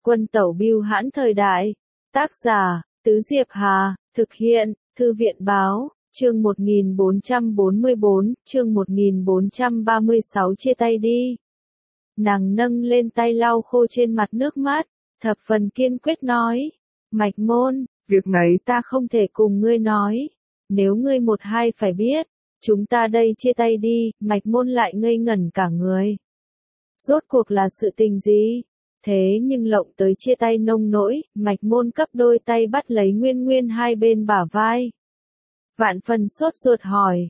Quân tẩu bưu hãn thời đại. Tác giả, Tứ Diệp Hà, thực hiện, Thư viện báo, chương 1444, chương 1436 chia tay đi. Nàng nâng lên tay lau khô trên mặt nước mắt, thập phần kiên quyết nói, Mạch Môn, việc này ta không thể cùng ngươi nói, nếu ngươi một hai phải biết, chúng ta đây chia tay đi. Mạch Môn lại ngây ngẩn cả người. Rốt cuộc là sự tình gì? Thế nhưng lộng tới chia tay nông nỗi, Mạch Môn cấp đôi tay bắt lấy Nguyên Nguyên hai bên bả vai. Vạn phần sốt ruột hỏi,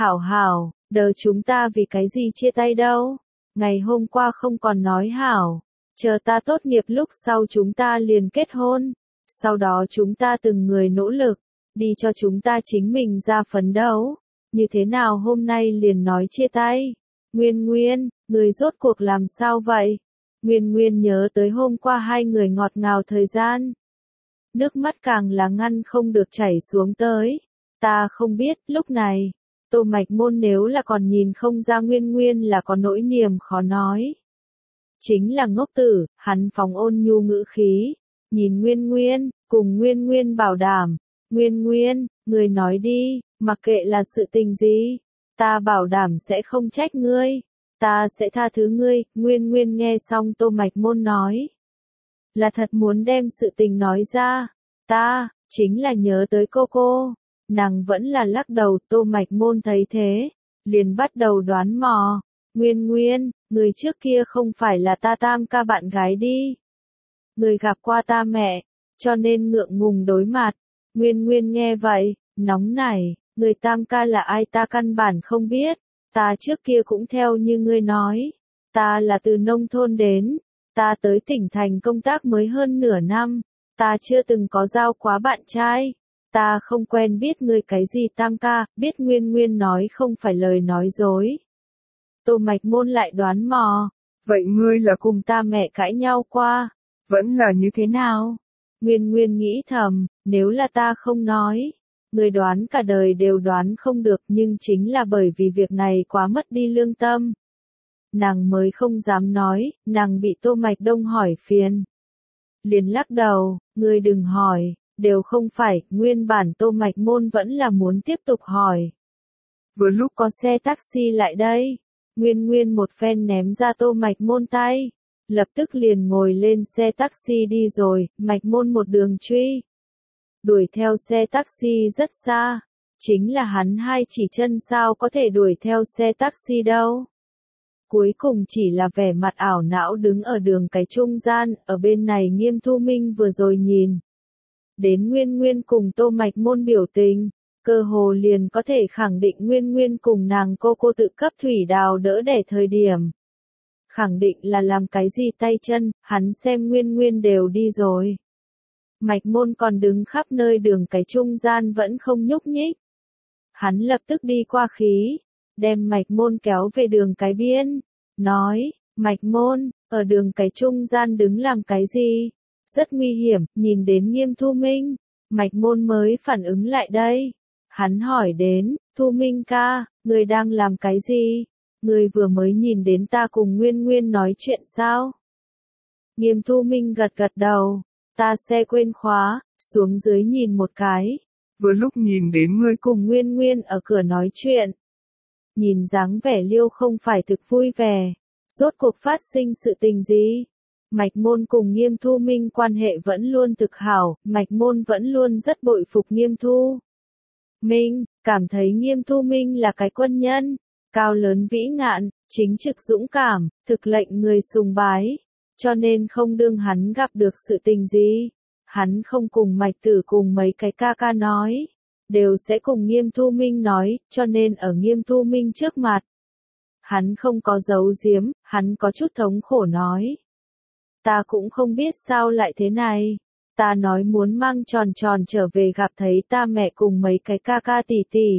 hảo, đờ chúng ta vì cái gì chia tay đâu? Ngày hôm qua không còn nói hảo, chờ ta tốt nghiệp lúc sau chúng ta liền kết hôn, sau đó chúng ta từng người nỗ lực, đi cho chúng ta chính mình ra phấn đấu, như thế nào hôm nay liền nói chia tay? Nguyên Nguyên, người rốt cuộc làm sao vậy? Nguyên Nguyên nhớ tới hôm qua hai người ngọt ngào thời gian. Nước mắt càng là ngăn không được chảy xuống tới. Ta không biết, lúc này, Tô Mạch Môn nếu là còn nhìn không ra Nguyên Nguyên là có nỗi niềm khó nói. Chính là ngốc tử, hắn phóng ôn nhu ngữ khí, nhìn Nguyên Nguyên, cùng Nguyên Nguyên bảo đảm, Nguyên Nguyên, người nói đi, mặc kệ là sự tình gì, ta bảo đảm sẽ không trách ngươi, ta sẽ tha thứ ngươi. Nguyên Nguyên nghe xong Tô Mạch Môn nói, là thật muốn đem sự tình nói ra, ta, chính là nhớ tới cô. Nàng vẫn là lắc đầu. Tô Mạch Môn thấy thế, liền bắt đầu đoán mò, Nguyên Nguyên, người trước kia không phải là ta tam ca bạn gái đi. Người gặp qua ta mẹ, cho nên ngượng ngùng đối mặt. Nguyên Nguyên nghe vậy, nóng nảy, người tam ca là ai ta căn bản không biết, ta trước kia cũng theo như ngươi nói, ta là từ nông thôn đến, ta tới tỉnh thành công tác mới hơn nửa năm, ta chưa từng có giao quá bạn trai, ta không quen biết ngươi cái gì tam ca. Biết Nguyên Nguyên nói không phải lời nói dối. Tô Mạch Môn lại đoán mò, vậy ngươi là cùng ta mẹ cãi nhau qua, vẫn là như thế nào? Nguyên Nguyên nghĩ thầm, nếu là ta không nói, người đoán cả đời đều đoán không được, nhưng chính là bởi vì việc này quá mất đi lương tâm. Nàng mới không dám nói, nàng bị Tô Mạch Đông hỏi phiền. Liền lắc đầu, ngươi đừng hỏi, đều không phải. Nguyên bản Tô Mạch Môn vẫn là muốn tiếp tục hỏi. Vừa lúc có xe taxi lại đây, Nguyên Nguyên một phen ném ra Tô Mạch Môn tay, lập tức liền ngồi lên xe taxi đi rồi. Mạch Môn một đường truy, đuổi theo xe taxi rất xa, chính là hắn hai chỉ chân sao có thể đuổi theo xe taxi đâu. Cuối cùng chỉ là vẻ mặt ảo não đứng ở đường cái trung gian. Ở bên này Nghiêm Thu Minh vừa rồi nhìn đến Nguyên Nguyên cùng Tô Mạch Môn biểu tình, cơ hồ liền có thể khẳng định Nguyên Nguyên cùng nàng cô tự cấp thủy đào đỡ đẻ thời điểm. Khẳng định là làm cái gì tay chân, hắn xem Nguyên Nguyên đều đi rồi. Mạch Môn còn đứng khắp nơi đường cái trung gian vẫn không nhúc nhích. Hắn lập tức đi qua khí, đem Mạch Môn kéo về đường cái biên, nói, Mạch Môn, ở đường cái trung gian đứng làm cái gì? Rất nguy hiểm. Nhìn đến Nghiêm Thu Minh, Mạch Môn mới phản ứng lại đây. Hắn hỏi đến, Thu Minh ca, người đang làm cái gì? Người vừa mới nhìn đến ta cùng Nguyên Nguyên nói chuyện sao? Nghiêm Thu Minh gật gật đầu, ta xe quên khóa, xuống dưới nhìn một cái. Vừa lúc nhìn đến ngươi cùng Nguyên Nguyên ở cửa nói chuyện. Nhìn dáng vẻ Liêu không phải thực vui vẻ. Rốt cuộc phát sinh sự tình gì? Mạch Môn cùng Nghiêm Thu Minh quan hệ vẫn luôn thực hảo, Mạch Môn vẫn luôn rất bội phục Nghiêm Thu Minh, cảm thấy Nghiêm Thu Minh là cái quân nhân, cao lớn vĩ ngạn, chính trực dũng cảm, thực lệnh người sùng bái, cho nên không đương hắn gặp được sự tình gì, hắn không cùng Mạch Tử cùng mấy cái ca ca nói, đều sẽ cùng Nghiêm Thu Minh nói, cho nên ở Nghiêm Thu Minh trước mặt, hắn không có giấu giếm, hắn có chút thống khổ nói. Ta cũng không biết sao lại thế này, ta nói muốn mang tròn tròn trở về gặp thấy ta mẹ cùng mấy cái ca ca tỷ tỷ.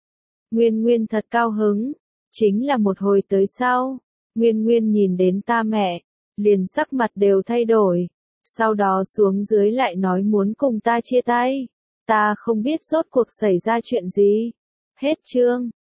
Nguyên Nguyên thật cao hứng, chính là một hồi tới sau, Nguyên Nguyên nhìn đến ta mẹ, liền sắc mặt đều thay đổi, sau đó xuống dưới lại nói muốn cùng ta chia tay, ta không biết rốt cuộc xảy ra chuyện gì. Hết chương.